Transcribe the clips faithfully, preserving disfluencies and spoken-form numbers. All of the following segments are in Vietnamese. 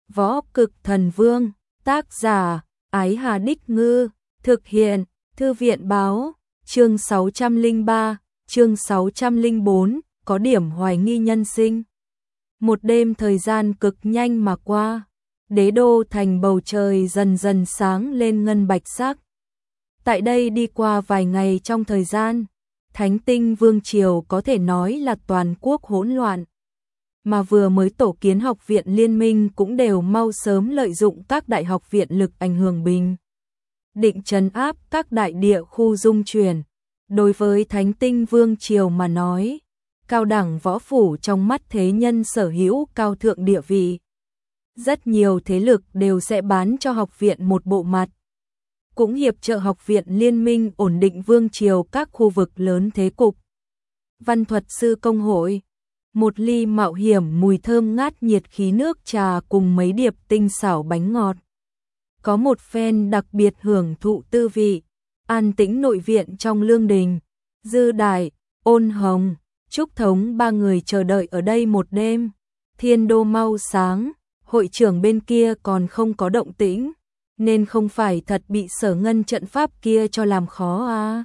Võ Cực Thần Vương, tác giả, Ái Hà Đích Ngư, thực hiện, Thư viện báo, chương sáu trăm lẻ ba, chương sáu trăm lẻ bốn, có điểm hoài nghi nhân sinh. Một đêm thời gian cực nhanh mà qua, đế đô thành bầu trời dần dần sáng lên ngân bạch sắc. Tại đây đi qua vài ngày trong thời gian, Thánh Tinh Vương Triều có thể nói là toàn quốc hỗn loạn. Mà vừa mới tổ kiến học viện liên minh cũng đều mau sớm lợi dụng các đại học viện lực ảnh hưởng bình định trấn áp các đại địa khu dung chuyển. Đối với Thánh Tinh Vương Triều mà nói, cao đẳng võ phủ trong mắt thế nhân sở hữu cao thượng địa vị. Rất nhiều thế lực đều sẽ bán cho học viện một bộ mặt. Cũng hiệp trợ học viện liên minh ổn định vương triều các khu vực lớn thế cục. Văn thuật sư công hội, một ly mạo hiểm mùi thơm ngát nhiệt khí nước trà cùng mấy điệp tinh xảo bánh ngọt. Có một phen đặc biệt hưởng thụ tư vị, an tĩnh nội viện trong lương đình, Dư Đại, Ôn Hồng, Trúc Thống ba người chờ đợi ở đây một đêm. Thiên đô mau sáng, hội trưởng bên kia còn không có động tĩnh, nên không phải thật bị Sở Ngân trận pháp kia cho làm khó à.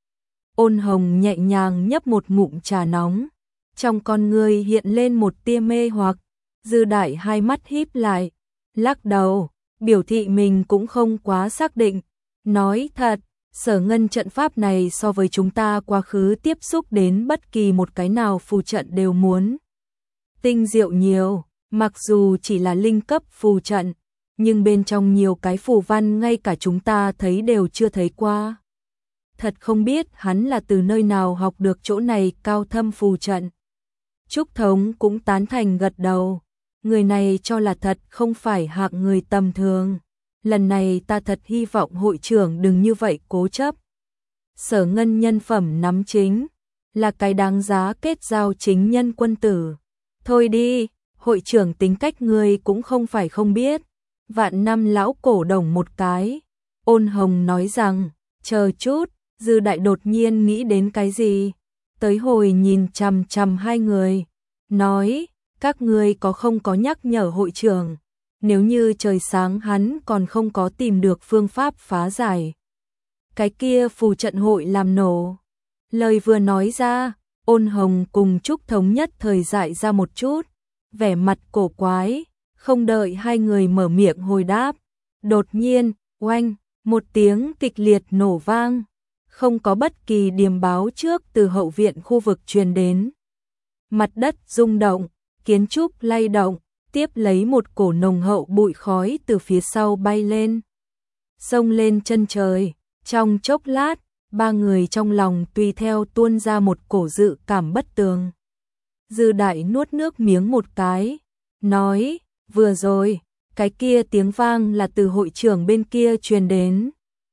Ôn Hồng nhẹ nhàng nhấp một ngụm trà nóng, trong con người hiện lên một tia mê hoặc. Dư Đại hai mắt híp lại, lắc đầu, biểu thị mình cũng không quá xác định. Nói thật, Sở Ngân trận pháp này so với chúng ta quá khứ tiếp xúc đến bất kỳ một cái nào phù trận đều muốn tinh diệu nhiều, mặc dù chỉ là linh cấp phù trận, nhưng bên trong nhiều cái phù văn ngay cả chúng ta thấy đều chưa thấy qua. Thật không biết hắn là từ nơi nào học được chỗ này cao thâm phù trận. Trúc Thống cũng tán thành gật đầu, người này cho là thật không phải hạng người tầm thường. Lần này ta thật hy vọng hội trưởng đừng như vậy cố chấp. Sở Ngân nhân phẩm nắm chính, là cái đáng giá kết giao chính nhân quân tử. Thôi đi, hội trưởng tính cách người cũng không phải không biết. Vạn năm lão cổ đồng một cái. Ôn Hồng nói rằng, chờ chút, Dư Đại đột nhiên nghĩ đến cái gì. Tới hồi nhìn chằm chằm hai người, nói, các ngươi có không có nhắc nhở hội trưởng, nếu như trời sáng hắn còn không có tìm được phương pháp phá giải cái kia phù trận hội làm nổ. Lời vừa nói ra, Ôn Hồng cùng Trúc Thống nhất thời dại ra một chút, vẻ mặt cổ quái, không đợi hai người mở miệng hồi đáp. Đột nhiên, oanh, một tiếng kịch liệt nổ vang, không có bất kỳ điềm báo trước từ hậu viện khu vực truyền đến. Mặt đất rung động, kiến trúc lay động, tiếp lấy một cổ nồng hậu bụi khói từ phía sau bay lên, xông lên chân trời. Trong chốc lát, ba người trong lòng tùy theo tuôn ra một cổ dự cảm bất tường. Dư Đại nuốt nước miếng một cái, nói, vừa rồi, cái kia tiếng vang là từ hội trưởng bên kia truyền đến.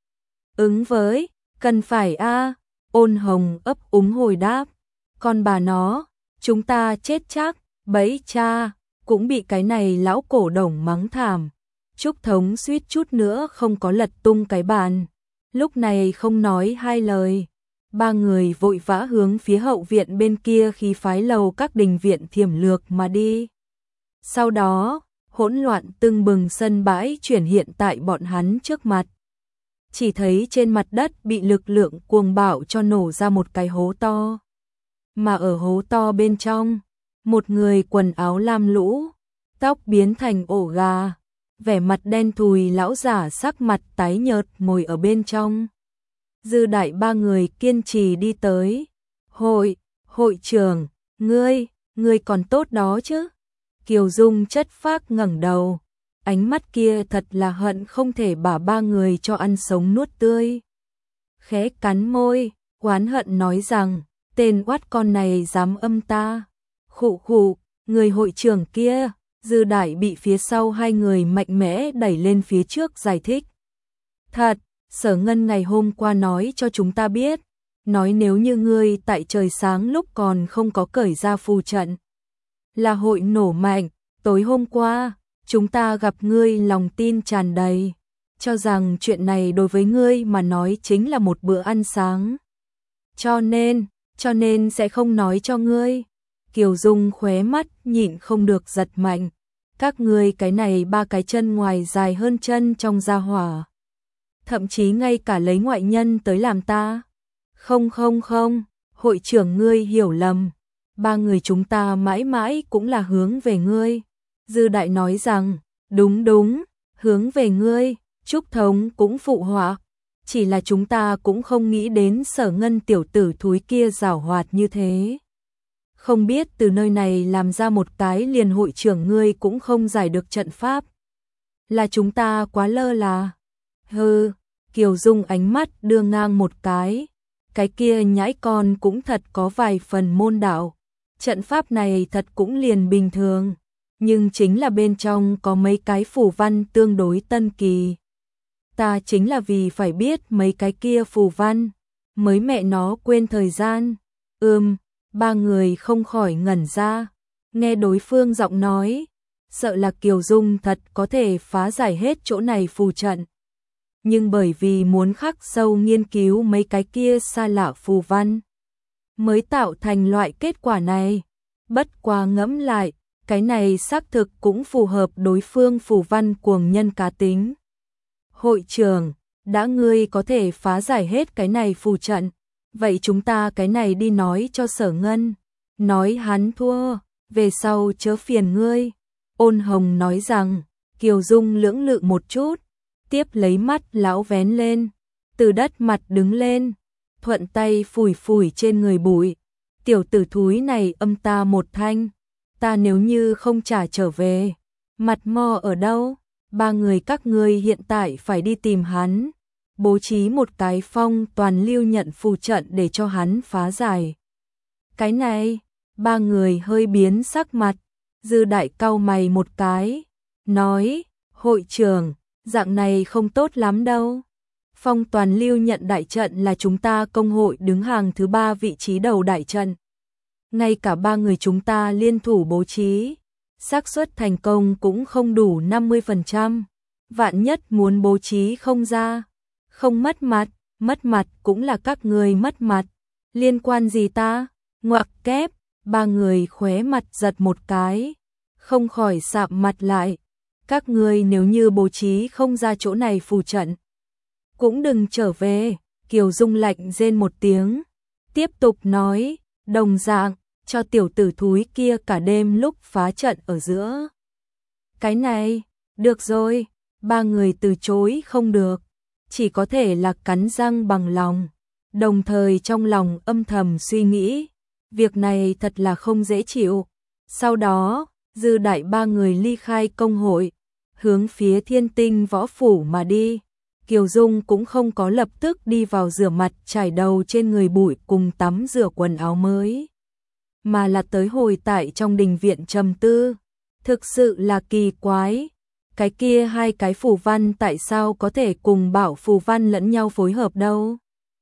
Ứng với, cần phải a. Ôn Hồng ấp úng hồi đáp, con bà nó, chúng ta chết chắc, bẫy cha, cũng bị cái này lão cổ đồng mắng thảm. Trúc Thống suýt chút nữa không có lật tung cái bàn, lúc này không nói hai lời. Ba người vội vã hướng phía hậu viện bên kia khí phái lầu các đình viện thiểm lược mà đi. Sau đó, hỗn loạn tưng bừng sân bãi chuyển hiện tại bọn hắn trước mặt. Chỉ thấy trên mặt đất bị lực lượng cuồng bạo cho nổ ra một cái hố to. Mà ở hố to bên trong, một người quần áo lam lũ, tóc biến thành ổ gà, vẻ mặt đen thùi lão giả sắc mặt tái nhợt ngồi ở bên trong. Dư Đại ba người kiên trì đi tới. Hội, hội trưởng, ngươi, ngươi còn tốt đó chứ? Kiều Dung chất phác ngẩng đầu, ánh mắt kia thật là hận không thể bả ba người cho ăn sống nuốt tươi. Khẽ cắn môi, oán hận nói rằng, tên oát con này dám âm ta. Khụ khụ, người hội trưởng kia. Dư Đại bị phía sau hai người mạnh mẽ đẩy lên phía trước giải thích. Thật, Sở Ngân ngày hôm qua nói cho chúng ta biết, nói nếu như ngươi tại trời sáng lúc còn không có cởi ra phù trận, là hội nổ mạnh. Tối hôm qua, chúng ta gặp ngươi lòng tin tràn đầy, cho rằng chuyện này đối với ngươi mà nói chính là một bữa ăn sáng. Cho nên, cho nên sẽ không nói cho ngươi. Kiều Dung khóe mắt nhịn không được giật mạnh. Các ngươi cái này ba cái chân ngoài dài hơn chân trong gia hỏa. Thậm chí ngay cả lấy ngoại nhân tới làm ta. Không không không, hội trưởng ngươi hiểu lầm. Ba người chúng ta mãi mãi cũng là hướng về ngươi. Dư Đại nói rằng, đúng đúng, hướng về ngươi. Trúc Thống cũng phụ họa. Chỉ là chúng ta cũng không nghĩ đến Sở Ngân tiểu tử thúi kia giảo hoạt như thế. Không biết từ nơi này làm ra một cái liền hội trưởng ngươi cũng không giải được trận pháp. Là chúng ta quá lơ là. Hừ, Kiều Dung ánh mắt đưa ngang một cái. Cái kia nhãi con cũng thật có vài phần môn đạo. Trận pháp này thật cũng liền bình thường. Nhưng chính là bên trong có mấy cái phù văn tương đối tân kỳ. Ta chính là vì phải biết mấy cái kia phù văn. Mới mẹ nó quên thời gian. Ừm. Ba người không khỏi ngẩn ra, nghe đối phương giọng nói, sợ là Kiều Dung thật có thể phá giải hết chỗ này phù trận. Nhưng bởi vì muốn khắc sâu nghiên cứu mấy cái kia xa lạ phù văn, mới tạo thành loại kết quả này. Bất quá ngẫm lại, cái này xác thực cũng phù hợp đối phương phù văn cuồng nhân cá tính. Hội trưởng, đã ngươi có thể phá giải hết cái này phù trận. Vậy chúng ta cái này đi nói cho Sở Ngân, nói hắn thua, về sau chớ phiền ngươi. Ôn Hồng nói rằng, Kiều Dung lưỡng lự một chút, tiếp lấy mắt lão vén lên, từ đất mặt đứng lên, thuận tay phủi phủi trên người bụi. Tiểu tử thúi này âm ta một thanh, ta nếu như không trả trở về, mặt mo ở đâu? Ba người các ngươi hiện tại phải đi tìm hắn. Bố trí một cái phong toàn lưu nhận phù trận để cho hắn phá giải. Cái này, ba người hơi biến sắc mặt, Dư Đại cau mày một cái, nói, hội trưởng, dạng này không tốt lắm đâu. Phong toàn lưu nhận đại trận là chúng ta công hội đứng hàng thứ ba vị trí đầu đại trận. Ngay cả ba người chúng ta liên thủ bố trí, xác suất thành công cũng không đủ năm mươi phần trăm. Vạn nhất muốn bố trí không ra. Không mất mặt, mất mặt cũng là các người mất mặt. Liên quan gì ta? Ngoặc kép, ba người khóe mặt giật một cái, không khỏi sạm mặt lại. Các người nếu như bố trí không ra chỗ này phù trận, cũng đừng trở về. Kiều Dung lạnh rên một tiếng, tiếp tục nói, đồng dạng, cho tiểu tử thúi kia cả đêm lúc phá trận ở giữa. Cái này, được rồi, ba người từ chối không được. Chỉ có thể là cắn răng bằng lòng, đồng thời trong lòng âm thầm suy nghĩ, việc này thật là không dễ chịu. Sau đó, Dư Đại ba người ly khai công hội, hướng phía Thiên Tinh võ phủ mà đi. Kiều Dung cũng không có lập tức đi vào rửa mặt trải đầu trên người bụi cùng tắm rửa quần áo mới, mà là tới hồi tại trong đình viện trầm tư. Thực sự là kỳ quái. Cái kia hai cái phù văn tại sao có thể cùng bảo phù văn lẫn nhau phối hợp đâu?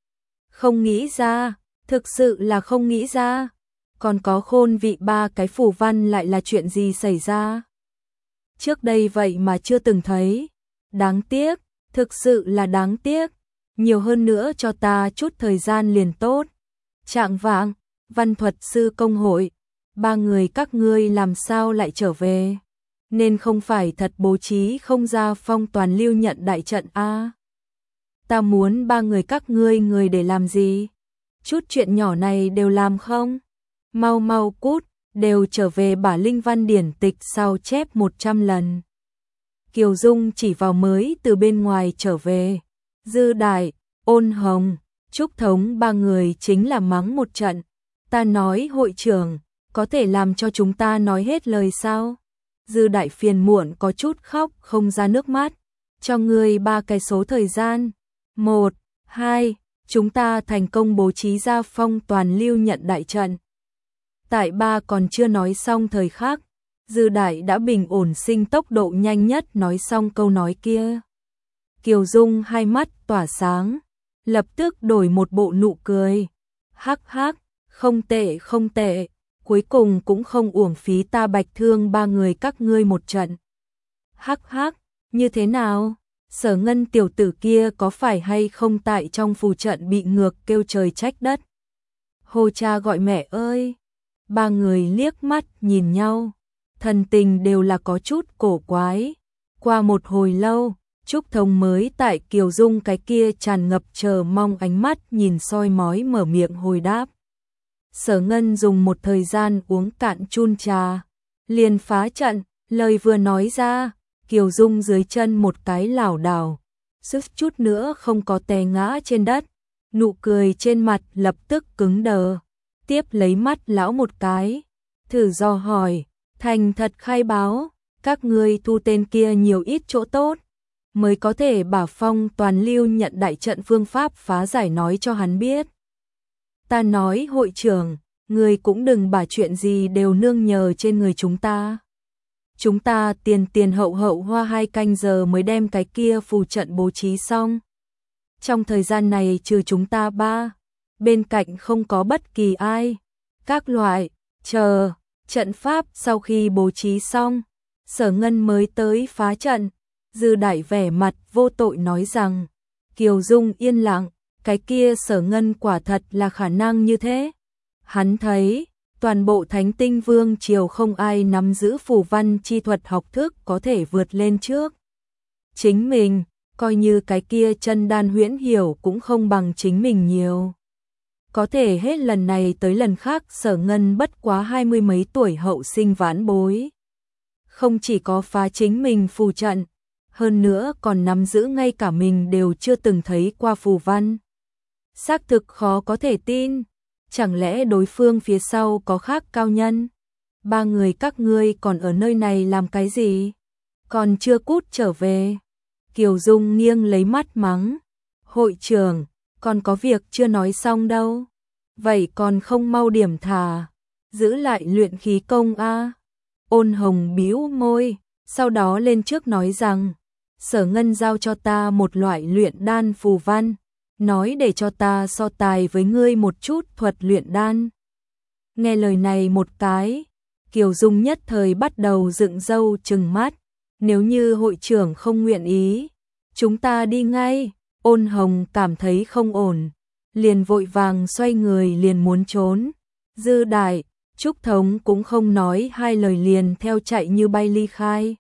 Không nghĩ ra, thực sự là không nghĩ ra. Còn có khôn vị ba cái phù văn lại là chuyện gì xảy ra? Trước đây vậy mà chưa từng thấy. Đáng tiếc, thực sự là đáng tiếc. Nhiều hơn nữa cho ta chút thời gian liền tốt. Trạng vạng, văn thuật sư công hội, ba người các ngươi làm sao lại trở về? Nên không phải thật bố trí không ra phong toàn lưu nhận đại trận a? Ta muốn ba người các ngươi người để làm gì? Chút chuyện nhỏ này đều làm không? Mau mau cút, đều trở về bả linh văn điển tịch sao chép một trăm lần. Kiều Dung chỉ vào mới từ bên ngoài trở về. Dư Đại, Ôn Hồng, Trúc Thống ba người chính là mắng một trận. Ta nói hội trưởng, có thể làm cho chúng ta nói hết lời sao? Dư Đại phiền muộn có chút khóc không ra nước mắt. Cho ngươi ba cái số thời gian. Một, hai, chúng ta thành công bố trí ra phong toàn lưu nhận đại trận. Tại ba còn chưa nói xong thời khắc, Dư Đại đã bình ổn sinh tốc độ nhanh nhất nói xong câu nói kia. Kiều Dung hai mắt tỏa sáng, lập tức đổi một bộ nụ cười. Hắc hắc, không tệ không tệ, cuối cùng cũng không uổng phí ta bạch thương ba người các ngươi một trận. Hắc hắc, như thế nào? Sở Ngân tiểu tử kia có phải hay không tại trong phù trận bị ngược kêu trời trách đất? Hồ cha gọi mẹ ơi! Ba người liếc mắt nhìn nhau, thần tình đều là có chút cổ quái. Qua một hồi lâu, Trúc Thống mới tại Kiều Dung cái kia tràn ngập chờ mong ánh mắt nhìn soi mói mở miệng hồi đáp. Sở Ngân dùng một thời gian uống cạn chun trà, liền phá trận, lời vừa nói ra, Kiều Dung dưới chân một cái lảo đảo, suýt chút nữa không có té ngã trên đất, nụ cười trên mặt lập tức cứng đờ, tiếp lấy mắt lão một cái, thử dò hỏi, thành thật khai báo, các ngươi thu tên kia nhiều ít chỗ tốt, mới có thể bảo Phong Toàn Lưu nhận đại trận phương pháp phá giải nói cho hắn biết. Ta nói hội trưởng, người cũng đừng bảo chuyện gì đều nương nhờ trên người chúng ta. Chúng ta tiền tiền hậu hậu hoa hai canh giờ mới đem cái kia phù trận bố trí xong. Trong thời gian này trừ chúng ta ba, bên cạnh không có bất kỳ ai. Các loại, chờ, trận pháp sau khi bố trí xong, Sở Ngân mới tới phá trận. Dư Đại vẻ mặt vô tội nói rằng, Kiều Dung yên lặng, cái kia Sở Ngân quả thật là khả năng như thế. Hắn thấy, toàn bộ Thánh Tinh Vương triều không ai nắm giữ phù văn chi thuật học thức có thể vượt lên trước. Chính mình, coi như cái kia chân đan huyễn hiểu cũng không bằng chính mình nhiều. Có thể hết lần này tới lần khác Sở Ngân bất quá hai mươi mấy tuổi hậu sinh vãn bối. Không chỉ có phá chính mình phù trận, hơn nữa còn nắm giữ ngay cả mình đều chưa từng thấy qua phù văn. Xác thực khó có thể tin, chẳng lẽ đối phương phía sau có khác cao nhân? Ba người các ngươi còn ở nơi này làm cái gì? Còn chưa cút trở về. Kiều Dung nghiêng lấy mắt mắng. Hội trưởng, còn có việc chưa nói xong đâu. Vậy còn không mau điểm thả, giữ lại luyện khí công a. Ôn Hồng bĩu môi, sau đó lên trước nói rằng, Sở Ngân giao cho ta một loại luyện đan phù văn, nói để cho ta so tài với ngươi một chút thuật luyện đan. Nghe lời này một cái, Kiều Dung nhất thời bắt đầu dựng râu trừng mắt, nếu như hội trưởng không nguyện ý, chúng ta đi ngay. Ôn Hồng cảm thấy không ổn, liền vội vàng xoay người liền muốn trốn. Dư Đại, Trúc Thống cũng không nói hai lời liền theo chạy như bay ly khai.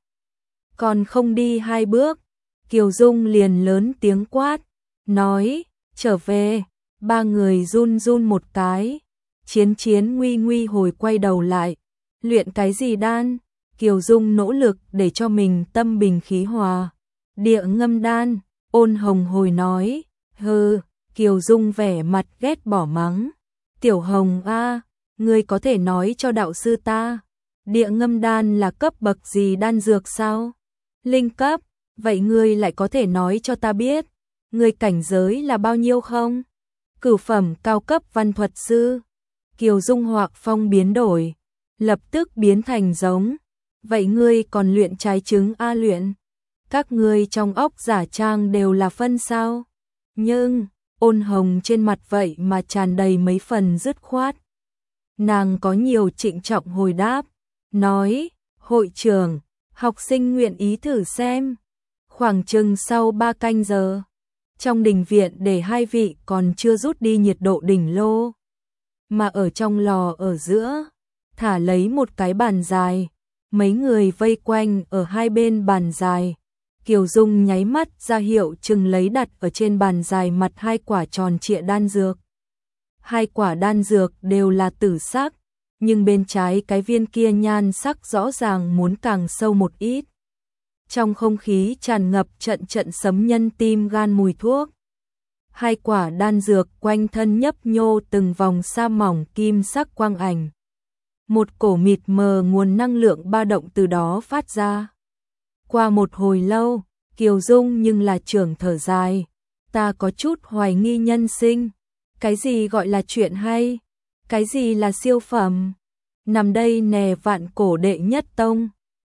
Còn không đi hai bước, Kiều Dung liền lớn tiếng quát, nói, trở về. Ba người run run một cái, Chiến Chiến nguy nguy hồi quay đầu lại, luyện cái gì đan? Kiều Dung nỗ lực để cho mình tâm bình khí hòa. Địa ngâm đan. Ôn Hồng hồi nói, hừ. Kiều Dung vẻ mặt ghét bỏ mắng, Tiểu Hồng a, ngươi có thể nói cho đạo sư ta, địa ngâm đan là cấp bậc gì đan dược sao? Linh cấp, vậy ngươi lại có thể nói cho ta biết, ngươi cảnh giới là bao nhiêu không? Cửu phẩm cao cấp văn thuật sư. Kiều Dung hoặc phong biến đổi, lập tức biến thành giống, vậy ngươi còn luyện trái trứng a luyện? Các ngươi trong óc giả trang đều là phân sao? Nhưng, Ôn Hồng trên mặt vậy mà tràn đầy mấy phần dứt khoát. Nàng có nhiều trịnh trọng hồi đáp, nói, hội trưởng, học sinh nguyện ý thử xem. Khoảng chừng sau ba canh giờ, trong đình viện để hai vị còn chưa rút đi nhiệt độ đỉnh lô. Mà ở trong lò ở giữa, thả lấy một cái bàn dài, mấy người vây quanh ở hai bên bàn dài. Kiều Dung nháy mắt ra hiệu chừng lấy đặt ở trên bàn dài mặt hai quả tròn trịa đan dược. Hai quả đan dược đều là tử sắc, nhưng bên trái cái viên kia nhan sắc rõ ràng muốn càng sâu một ít. Trong không khí tràn ngập trận trận sấm nhân tim gan mùi thuốc. Hai quả đan dược quanh thân nhấp nhô từng vòng sa mỏng kim sắc quang ảnh. Một cổ mịt mờ nguồn năng lượng ba động từ đó phát ra. Qua một hồi lâu, Kiều Dung nhưng là trưởng thở dài, ta có chút hoài nghi nhân sinh, cái gì gọi là chuyện hay, cái gì là siêu phẩm, nằm đây nè vạn cổ đệ nhất tông.